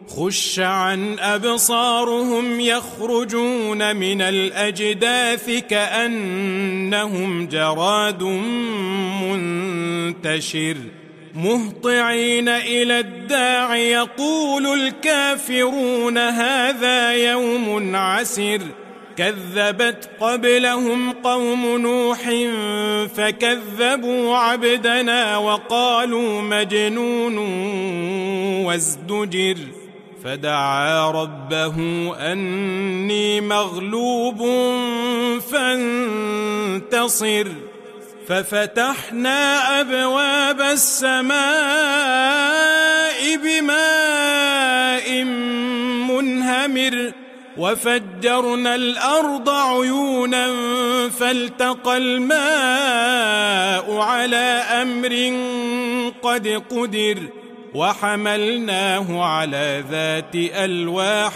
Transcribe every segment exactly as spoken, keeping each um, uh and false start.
خش عن أبصارهم يخرجون من الأجداث كأنهم جراد منتشر مهطعين إلى الداع يقول الكافرون هذا يوم عسر كذبت قبلهم قوم نوح فكذبوا عبدنا وقالوا مجنون وازدجر فدعا ربه أني مغلوب فانتصر ففتحنا أبواب السماء بماء منهمر وفجرنا الأرض عيونا فالتقى الماء على أمر قد قدر وحملناه على ذات ألواح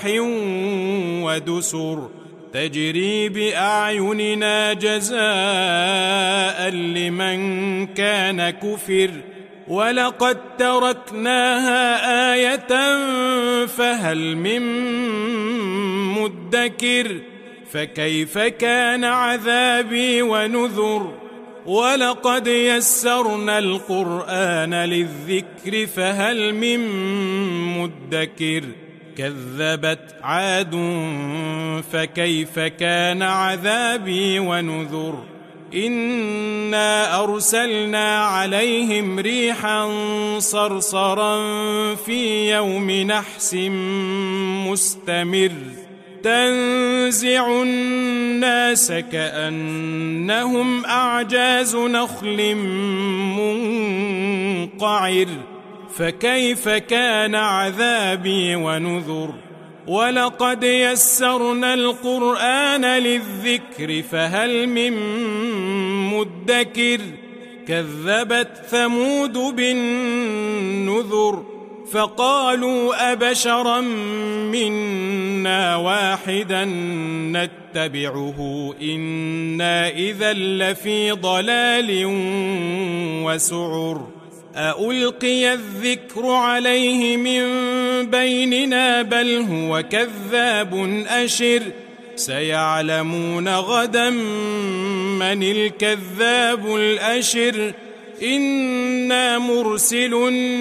ودسر تجري بأعيننا جزاء لمن كان كفر ولقد تركناها آية فهل من مدكر فكيف كان عذابي ونذر ولقد يسرنا القرآن للذكر فهل من مدكر كذبت عاد فكيف كان عذابي ونذر إنا أرسلنا عليهم ريحا صرصرا في يوم نحس مستمر تنزع الناس كأنهم أعجاز نخل منقعر فكيف كان عذابي ونذر ولقد يسرنا القرآن للذكر فهل من مدكر كذبت ثمود بالنذر فقالوا أبشرا منا واحدا نتبعه إنا إذا لفي ضلال وسعر أألقي الذكر عليه من بيننا بل هو كذاب أشر سيعلمون غدا من الكذاب الأشر إنا مرسل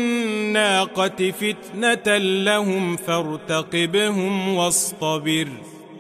الناقة فتنة لهم فارتقبهم واصطبر